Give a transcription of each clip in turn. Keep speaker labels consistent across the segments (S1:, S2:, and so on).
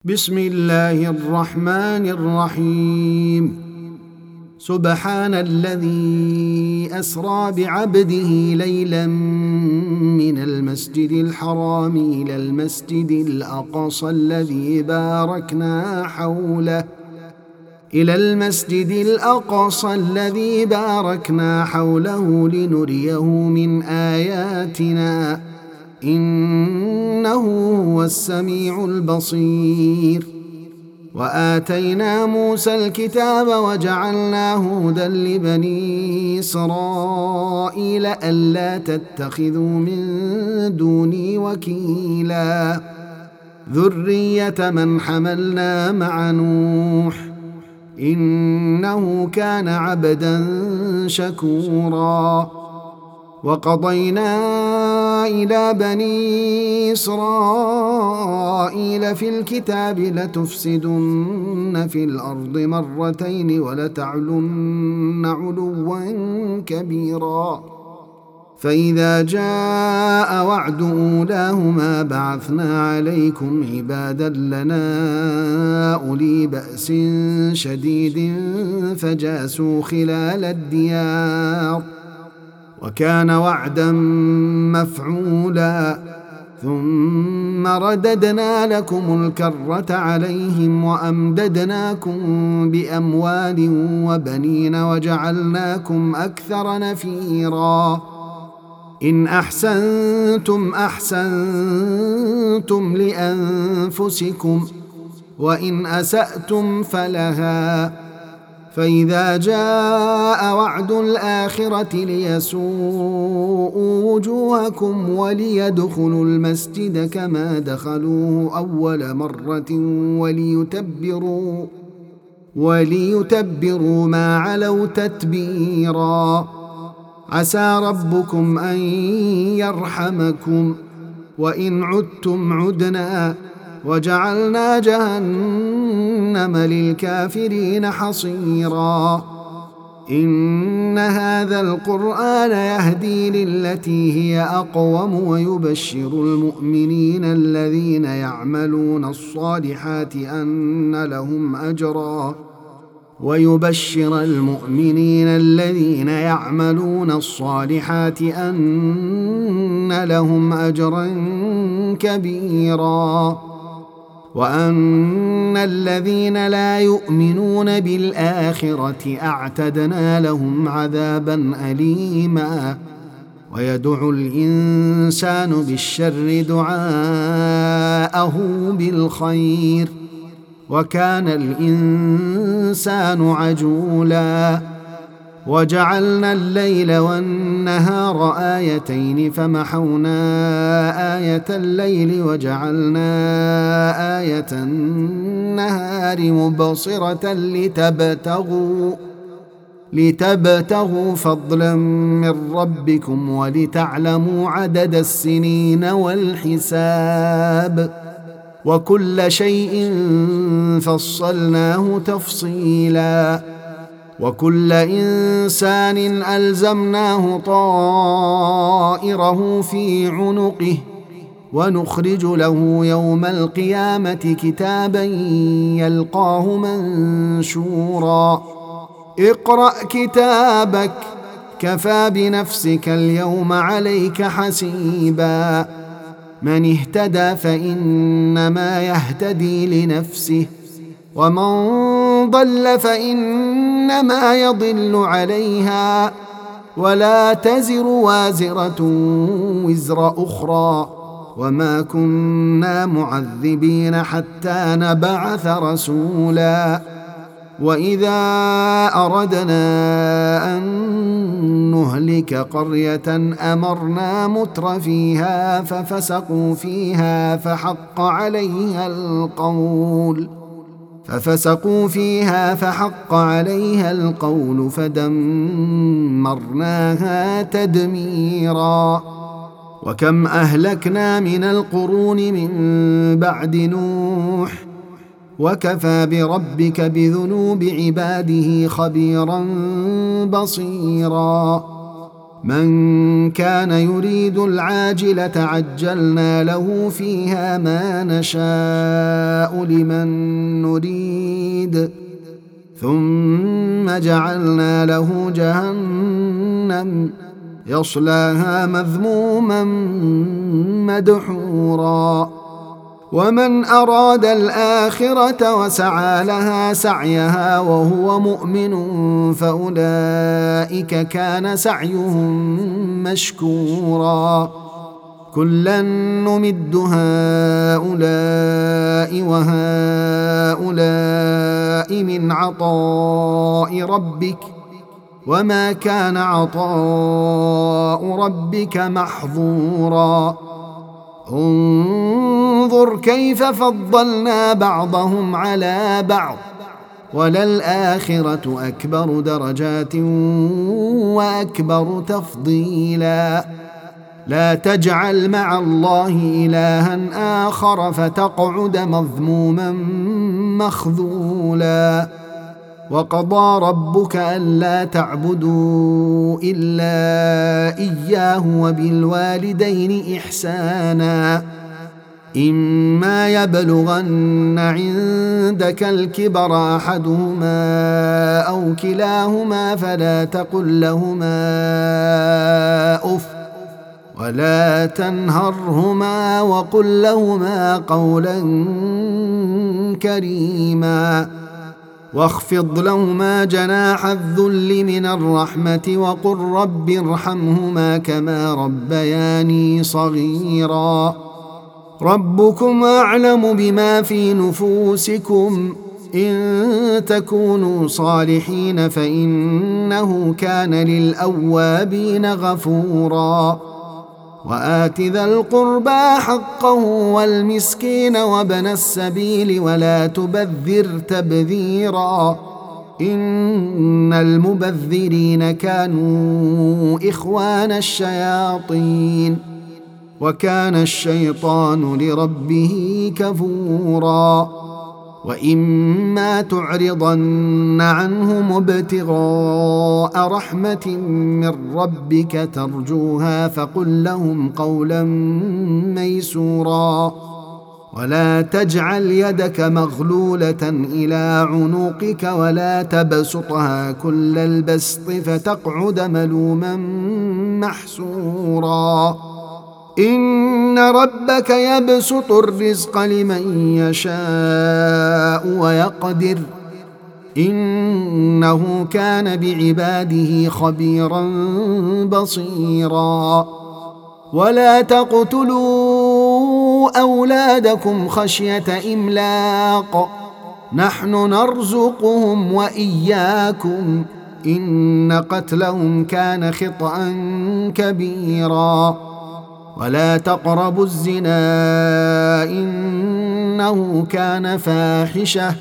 S1: بسم الله الرحمن الرحيم. سبحان الذي أسرى بعبده ليلا من المسجد الحرام إلى المسجد الأقصى الذي باركنا حوله لنريه من آياتنا إنه هو السميع البصير. وآتينا موسى الكتاب وجعلناه هدى لبني إسرائيل ألا تتخذوا من دوني وكيلا ذرية من حملنا مع نوح إنه كان عبدا شكورا. وقضينا إلى بني إسرائيل في الكتاب لتفسدن في الأرض مرتين ولتعلن علوا كبيرا. فإذا جاء وعد أولاهما بعثنا عليكم عبادا لنا أولي بأس شديد فجاسوا خلال الديار وكان وعدا مفعولا. ثم رددنا لكم الكرة عليهم وأمددناكم بأموال وبنين وجعلناكم أكثر نفيرا. إن أحسنتم أحسنتم لأنفسكم وإن أسأتم فلها. فإذا جاء وعد الآخرة ليسوءوا وجوهكم وليدخلوا المسجد كما دخلوه أول مرة وليتبروا ما علوا تتبيرا. عسى ربكم أن يرحمكم وإن عدتم عدنا وجعلنا جهنم للكافرين حصيرا. إن هذا القرآن يهدي للتي هي أقوم ويبشر المؤمنين الذين يعملون الصالحات أن لهم أجرا كبيرا. وأن الذين لا يؤمنون بالآخرة أعتدنا لهم عذابا أليما. ويدعو الإنسان بالشر دعاءه بالخير وكان الإنسان عجولا. وجعلنا الليل والنهار آيتين فمحونا آية الليل وجعلنا آية النهار مبصرة لتبتغوا فضلا من ربكم ولتعلموا عدد السنين والحساب وكل شيء فصلناه تفصيلا. وكل إنسان ألزمناه طائره في عنقه ونخرج له يوم القيامة كتابا يلقاه منشورا. اقرأ كتابك كفى بنفسك اليوم عليك حسيبا. من اهتدى فإنما يهتدي لنفسه ومن ضل فإنما يضل عليها ولا تزر وازرة وزر أخرى وما كنا معذبين حتى نبعث رسولا. وإذا أردنا أن نهلك قرية أمرنا متر فيها ففسقوا فيها فحق عليها القول فدمرناها تدميرا. وكم أهلكنا من القرون من بعد نوح وكفى بربك بذنوب عباده خبيرا بصيرا. من كان يريد العاجلة عجلنا له فيها ما نشاء لمن نريد ثم جعلنا له جهنم يصلاها مذموما مدحورا ومن أراد الآخرة وسعى لها سعيها وهو مؤمن فأولئك كان سعيهم مشكورا كلا نمد هؤلاء وهؤلاء من عطاء ربك وما كان عطاء ربك محظورا انظر كيف فضلنا بعضهم على بعض وللآخرة أكبر درجات وأكبر تفضيلا لا تجعل مع الله إلها آخر فتقعد مذموما مخذولا وقضى ربك ألا تعبدوا إلا إياه وبالوالدين إحسانا إما يبلغن عندك الكبر أحدهما أو كلاهما فلا تقل لهما أف ولا تنهرهما وقل لهما قولا كريما واخفض لهما جناح الذل من الرحمة وقل رب ارحمهما كما ربياني صغيرا ربكم أعلم بما في نفوسكم إن تكونوا صالحين فإنه كان للأوابين غفورا وآت ذا القربى حقه والمسكين وابن السبيل ولا تبذر تبذيرا إن المبذرين كانوا إخوان الشياطين وكان الشيطان لربه كفورا وإما تعرضن عنهم ابتغاء رحمة من ربك ترجوها فقل لهم قولا ميسورا ولا تجعل يدك مغلولة إلى عنقك ولا تبسطها كل البسط فتقعد ملوما محسورا إن ربك يبسط الرزق لمن يشاء ويقدر إنه كان بعباده خبيرا بصيرا ولا تقتلوا أولادكم خشية إملاق نحن نرزقهم وإياكم إن قتلهم كان خطأ كبيرا ولا تقربوا الزنا إنه كان فاحشة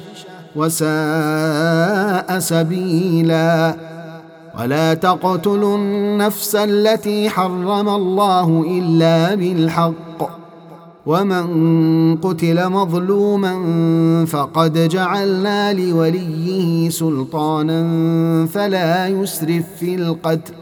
S1: وساء سبيلا ولا تقتلوا النفس التي حرم الله إلا بالحق ومن قتل مظلوما فقد جعلنا لوليه سلطانا فلا يسرف في القتل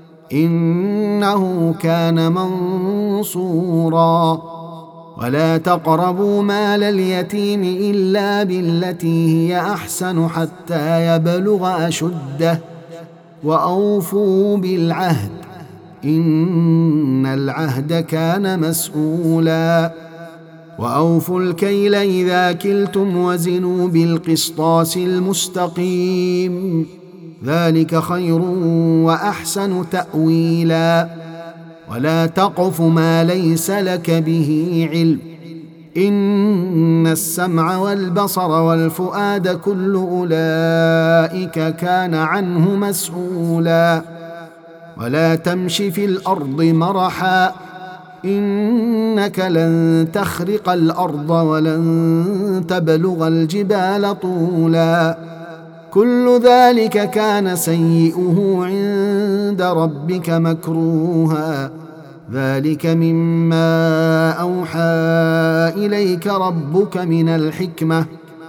S1: إنه كان منصورا ولا تقربوا مال اليتيم إلا بالتي هي أحسن حتى يبلغ أشده وأوفوا بالعهد إن العهد كان مسؤولا وأوفوا الكيل إذا كلتم وزنوا بالقسطاس المستقيم ذلك خير وأحسن تأويلا ولا تقف ما ليس لك به علم إن السمع والبصر والفؤاد كل أولئك كان عنه مسؤولا ولا تمش في الأرض مرحا إنك لن تخرق الأرض ولن تبلغ الجبال طولا كل ذلك كان سيئه عند ربك مكروها ذلك مما أوحى إليك ربك من الحكمة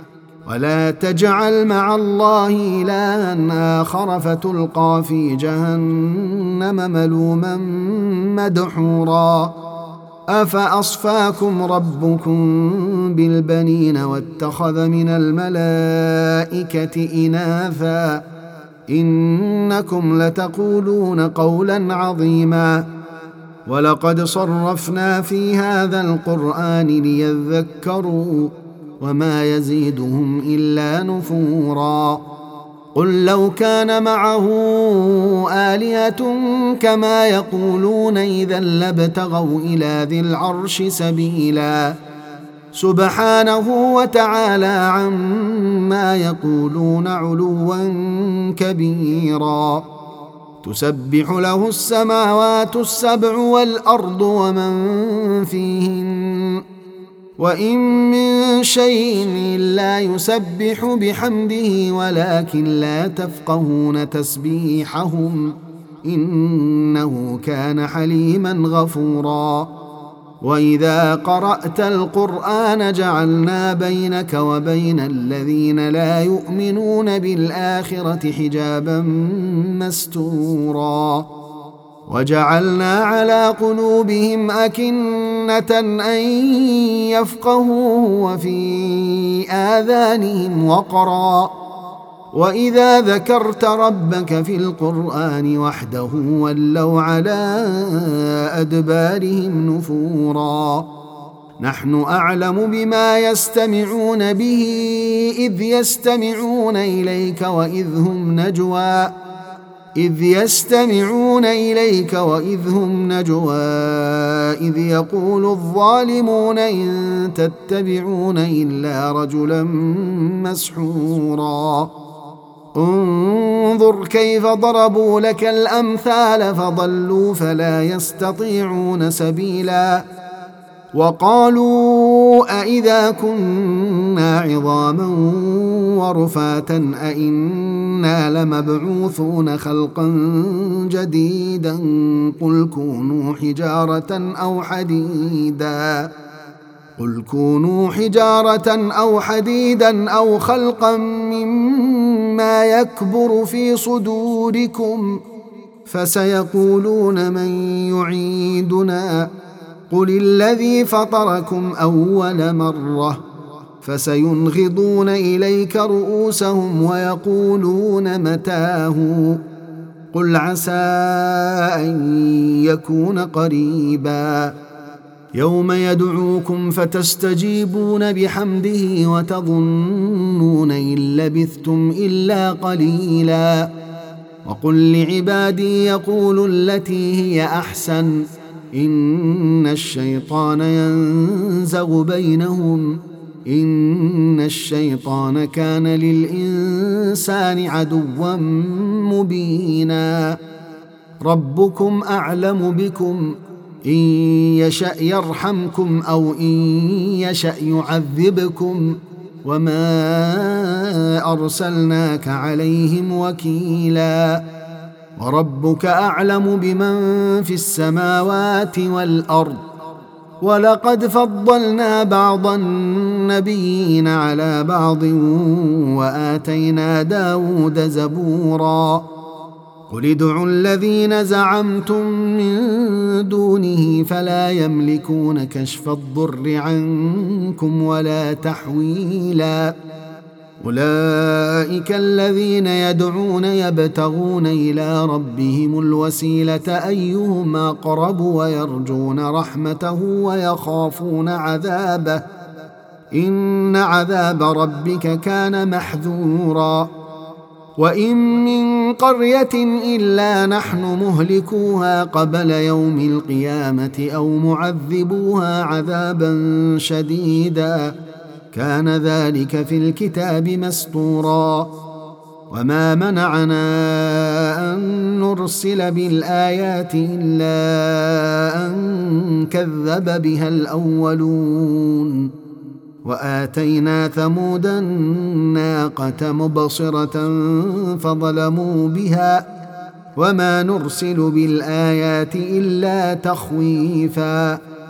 S1: ولا تجعل مع الله إلها آخر فتلقى في جهنم ملوما مدحورا أفأصفاكم ربكم بالبنين واتخذ من الملائكة إناثا إنكم لتقولون قولا عظيما ولقد صرفنا في هذا القرآن ليذكروا وما يزيدهم إلا نفورا قل لو كان معه آلهة كما يقولون إذا لابتغوا إلى ذي العرش سبيلا سبحانه وتعالى عما يقولون علوا كبيرا تسبح له السماوات السبع والأرض ومن فيهن وإن من شيء إلا يسبح بحمده ولكن لا تفقهون تسبيحهم إنه كان حليما غفورا وإذا قرأت القرآن جعلنا بينك وبين الذين لا يؤمنون بالآخرة حجابا مستورا وجعلنا على قلوبهم أكنة أن يفقهوه وفي آذانهم وقرا وإذا ذكرت ربك في القرآن وحده ولوا على أدبارهم نفورا نحن أعلم بما يستمعون به إذ يستمعون إليك وإذ هم نجوى إذ يقول الظالمون إن تتبعون إلا رجلا مسحورا انظر كيف ضربوا لك الأمثال فضلوا فلا يستطيعون سبيلا وقالوا أإذا كنا عظاما ورفاتا أإنا لمبعوثون خلقا جديدا قل كونوا حجارة أو حديدا أو خلقا مما يكبر في صدوركم فسيقولون من يعيدنا قل الذي فطركم أول مرة فسينغضون إليك رؤوسهم ويقولون متاه قل عسى أن يكون قريبا يوم يدعوكم فتستجيبون بحمده وتظنون إن لبثتم إلا قليلا وقل لعبادي يقولوا التي هي أحسن إن الشيطان ينزغ بينهم إن الشيطان كان للإنسان عدوا مبينا ربكم أعلم بكم إن يشأ يرحمكم أو إن يشأ يعذبكم وما أرسلناك عليهم وكيلا وربك أعلم بمن في السماوات والأرض ولقد فضلنا بعض النبيين على بعض وآتينا داود زبورا قل ادعوا الذين زعمتم من دونه فلا يملكون كشف الضر عنكم ولا تحويلا أولئك الذين يدعون يبتغون إلى ربهم الوسيلة أيهم أقرب ويرجون رحمته ويخافون عذابه إن عذاب ربك كان محذورا وإن من قرية إلا نحن مهلكوها قبل يوم القيامة أو معذبوها عذابا شديدا كان ذلك في الكتاب مسطورا وما منعنا أن نرسل بالآيات إلا أن كذب بها الأولون وآتينا ثمود الناقة مبصرة فظلموا بها وما نرسل بالآيات إلا تخويفا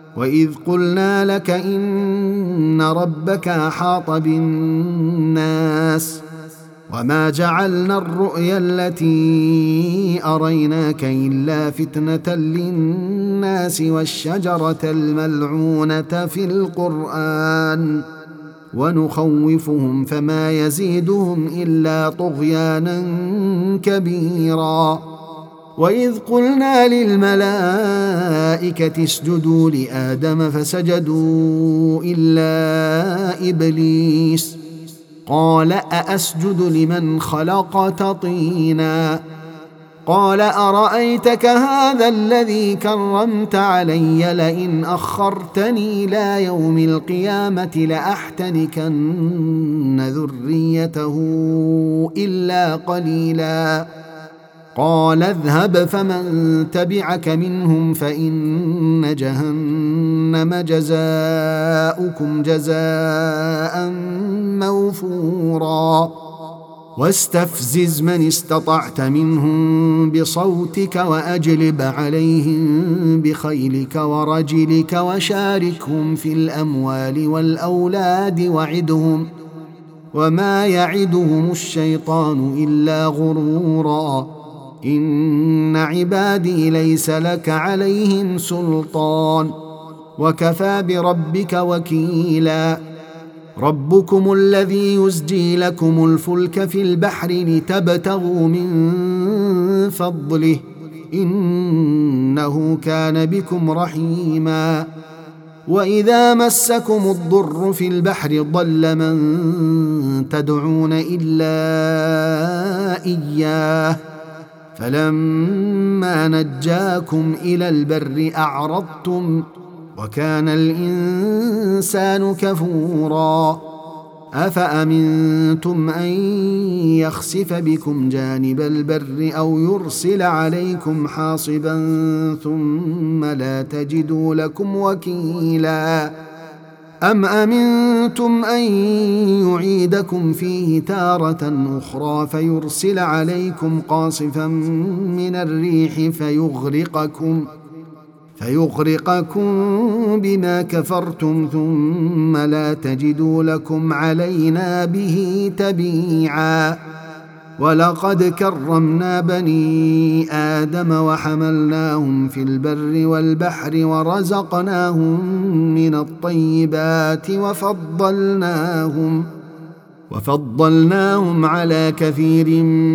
S1: وإذ قلنا لك إن ربك أحاط بالناس وما جعلنا الرؤيا التي أريناك إلا فتنة للناس والشجرة الملعونة في القرآن ونخوفهم فما يزيدهم إلا طغيانا كبيرا. وإذ قلنا للملائكة اسجدوا لآدم فسجدوا إلا إبليس قال أأسجد لمن خلقت طينا قال أرأيتك هذا الذي كرمت علي لئن أخرتني إلى يوم القيامة لأحتنكن ذريته إلا قليلا قال اذهب فمن تبعك منهم فإن جهنم جزاؤكم جزاء موفورا واستفزز من استطعت منهم بصوتك وأجلب عليهم بخيلك ورجلك وشاركهم في الأموال والأولاد وعدهم وما يعدهم الشيطان إلا غرورا إن عبادي ليس لك عليهم سلطان وكفى بربك وكيلا. ربكم الذي يزجي لكم الفلك في البحر لتبتغوا من فضله إنه كان بكم رحيما. وإذا مسكم الضر في البحر ضل من تدعون إلا إياه فلما نجاكم إلى البر أعرضتم وكان الإنسان كفورا. أفأمنتم أن يخسف بكم جانب البر أو يرسل عليكم حاصبا ثم لا تجدوا لكم وكيلا أم أمنتم أن يعيدكم فيه تارة أخرى فيرسل عليكم قاصفا من الريح فيغرقكم بما كفرتم ثم لا تجدوا لكم علينا به تبيعا. ولقد كرمنا بني آدم وحملناهم في البر والبحر ورزقناهم من الطيبات وفضلناهم على كثير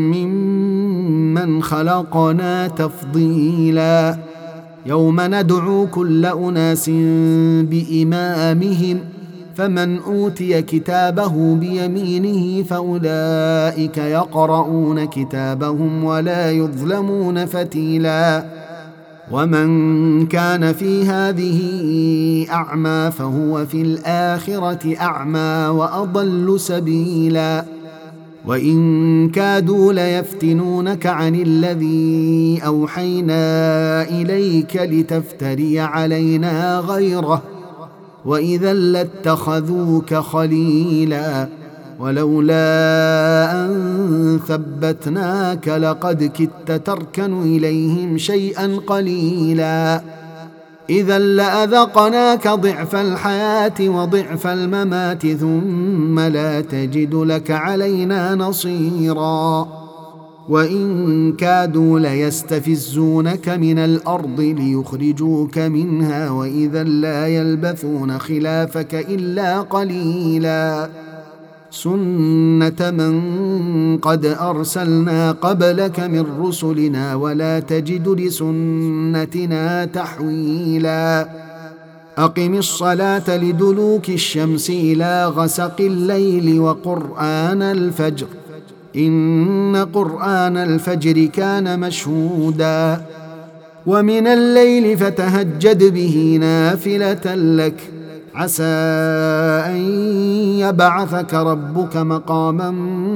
S1: ممن خلقنا تفضيلا. يوم ندعو كل أناس بإمامهم فمن أوتي كتابه بيمينه فأولئك يقرؤون كتابهم ولا يظلمون فتيلا. ومن كان في هذه أعمى فهو في الآخرة أعمى وأضل سبيلا. وإن كادوا ليفتنونك عن الذي أوحينا إليك لتفتري علينا غيره وإذا لاتخذوك خليلا ولولا أن ثبتناك لقد كدت تركن إليهم شيئا قليلا إذا لأذقناك ضعف الحياة وضعف الممات ثم لا تجد لك علينا نصيرا. وإن كادوا ليستفزونك من الأرض ليخرجوك منها وإذا لا يلبثون خلافك إلا قليلا سنة من قد أرسلنا قبلك من رسلنا ولا تجد لسنتنا تحويلا. أقم الصلاة لدلوك الشمس إلى غسق الليل وقرآن الفجر إن قرآن الفجر كان مشهودا ومن الليل فتهجد به نافلة لك عسى أن يبعثك ربك مقاما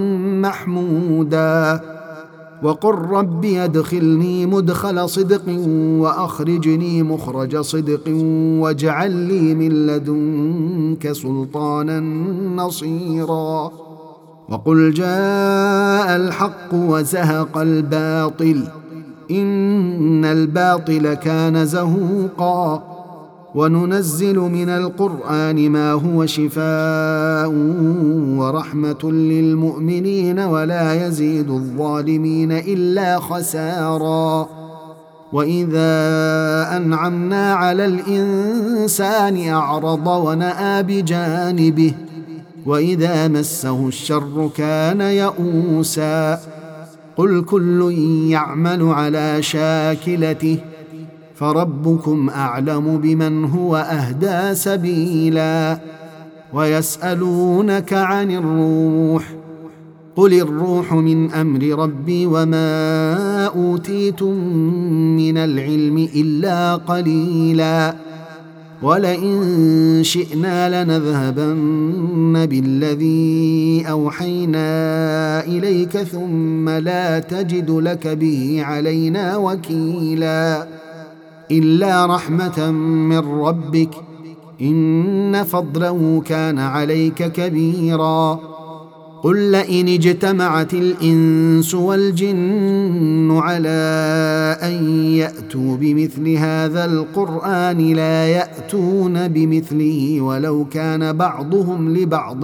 S1: محمودا وقل رب أدخلني مدخل صدق وأخرجني مخرج صدق واجعل لي من لدنك سلطانا نصيرا. وقل جاء الحق وزهق الباطل إن الباطل كان زهوقا وننزل من القرآن ما هو شفاء ورحمة للمؤمنين ولا يزيد الظالمين إلا خسارا. وإذا أنعمنا على الإنسان أعرض ونأى بجانبه وإذا مسه الشر كان يئوسا. قل كل يعمل على شاكلته فربكم أعلم بمن هو أهدى سبيلا. ويسألونك عن الروح قل الروح من أمر ربي وما أوتيتم من العلم إلا قليلا. ولئن شئنا لنذهبن بالذي أوحينا إليك ثم لا تجد لك به علينا وكيلا. إلا رحمة من ربك إن فضله كان عليك كبيرا. قل لئن اجتمعت الإنس والجن على أن يأتوا بمثل هذا القرآن لا يأتون بمثله ولو كان بعضهم لبعض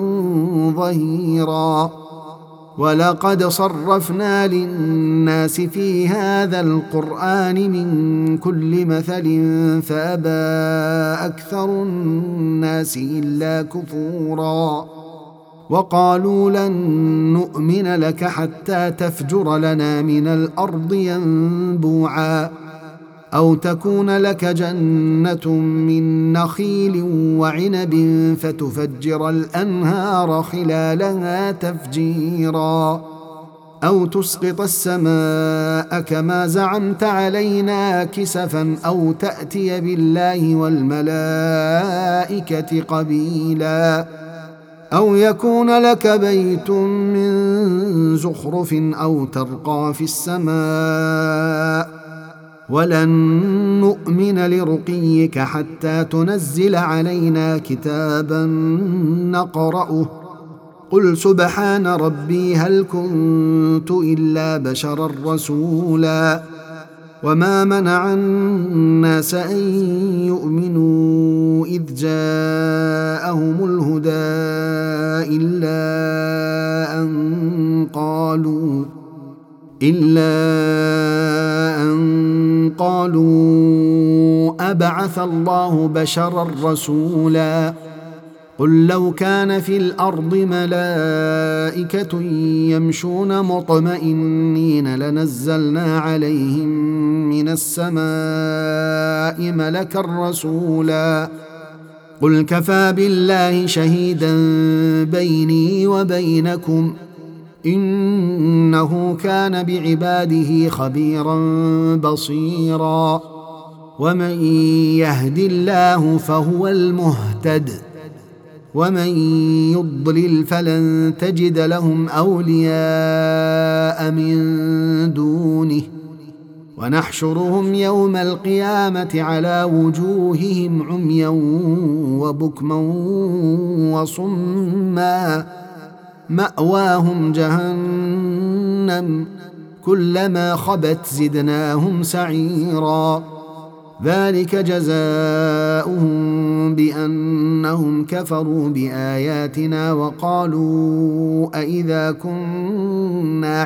S1: ظهيرا. ولقد صرفنا للناس في هذا القرآن من كل مثل فأبى أكثر الناس إلا كفورا. وقالوا لن نؤمن لك حتى تفجر لنا من الأرض ينبوعا أو تكون لك جنة من نخيل وعنب فتفجر الأنهار خلالها تفجيرا أو تسقط السماء كما زعمت علينا كسفا أو تأتي بالله والملائكة قبيلا أو يكون لك بيت من زخرف أو ترقى في السماء ولن نؤمن لرقيك حتى تنزل علينا كتابا نقرأه قل سبحان ربي هل كنت إلا بشرا رسولا. وما منع الناس أن يؤمنوا إذ جاءهم الهدى إلا أن قالوا أبعث الله بشرا رسولا. قل لو كان في الأرض ملائكة يمشون مطمئنين لنزلنا عليهم من السماء ملكا رسولا. قل كفى بالله شهيدا بيني وبينكم إنه كان بعباده خبيرا بصيرا. ومن يهد الله فهو المهتد ومن يضلل فلن تجد لهم أولياء من دونه ونحشرهم يوم القيامة على وجوههم عميا وبكما وصما مأواهم جهنم كلما خبت زدناهم سعيرا. ذلك جزاؤهم بأنهم كفروا بآياتنا وقالوا أإذا كنا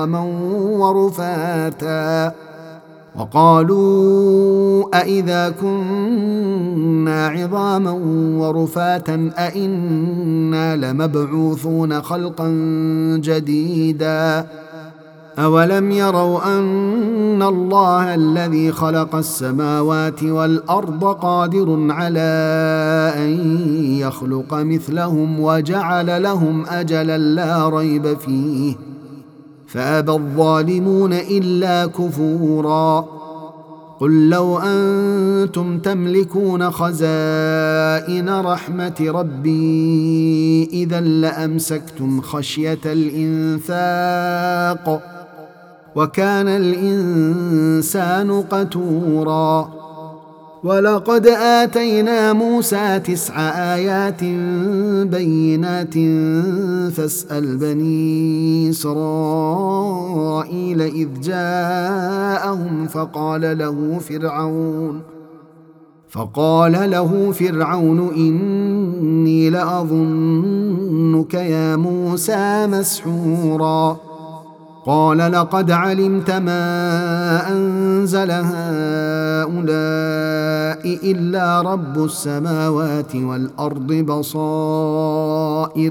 S1: عظاما ورفاتا أإنا لمبعوثون خلقا جديدا. أولم يروا أن الله الذي خلق السماوات والأرض قادر على أن يخلق مثلهم وجعل لهم أجلا لا ريب فيه فأبى الظالمون إلا كفورا. قل لو أنتم تملكون خزائن رحمة ربي إذا لأمسكتم خشية الإنفاق وكان الإنسان قتورا. ولقد آتينا موسى 9 آيات بينات فاسأل بني إسرائيل إذ جاءهم فقال له فرعون إني لأظنك يا موسى مسحورا قال لقد علمت ما أنزل هؤلاء إلا رب السماوات والأرض بصائر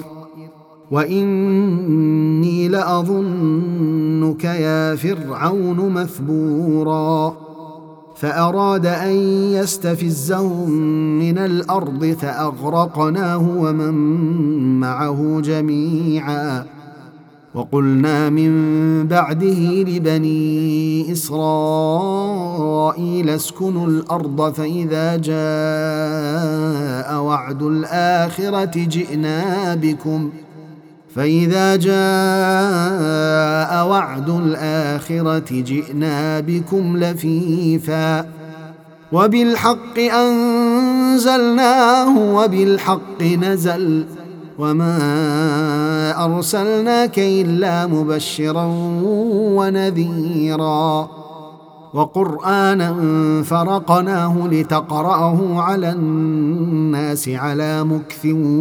S1: وإني لأظنك يا فرعون مثبورا فأراد أن يستفزهم من الأرض فأغرقناه ومن معه جميعا وقلنا من بعده لبني إسرائيل اسكنوا الأرض فإذا جاء وعد الآخرة جئنا بكم لفيفا وبالحق أنزلناه وبالحق نزل وما أرسلناك إلا مبشرا ونذيرا وقرآنا فرقناه لتقرأه على الناس على مكث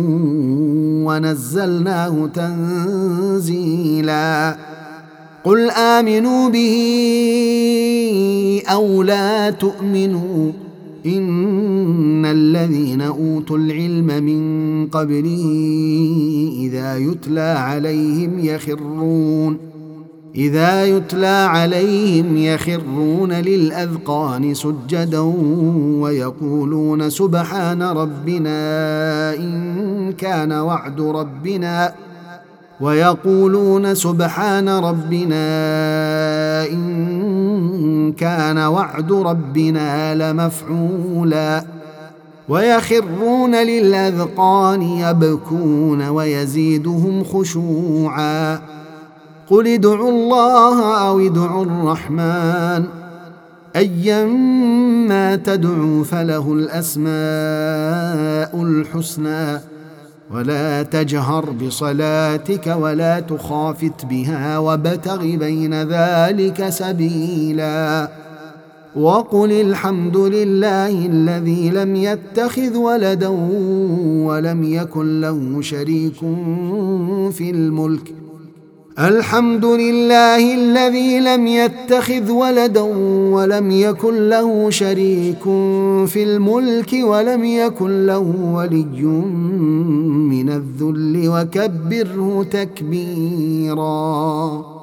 S1: ونزلناه تنزيلا قل آمنوا به أو لا تؤمنوا إن الذين أوتوا العلم من قبله إذا يتلى عليهم يخرون للأذقان سجدا ويقولون سبحان ربنا إن كان وعد ربنا لمفعولا ويخرون للأذقان يبكون ويزيدهم خشوعا قل ادعوا الله أو ادعوا الرحمن أيما تدعوا فله الأسماء الحسنى ولا تجهر بصلاتك ولا تخافت بها وابتغ بين ذلك سبيلا وقل الحمد لله الذي لم يتخذ ولدا ولم يكن له شريك في الملك ولم يكن له ولي من الذل وكبره تكبيرا.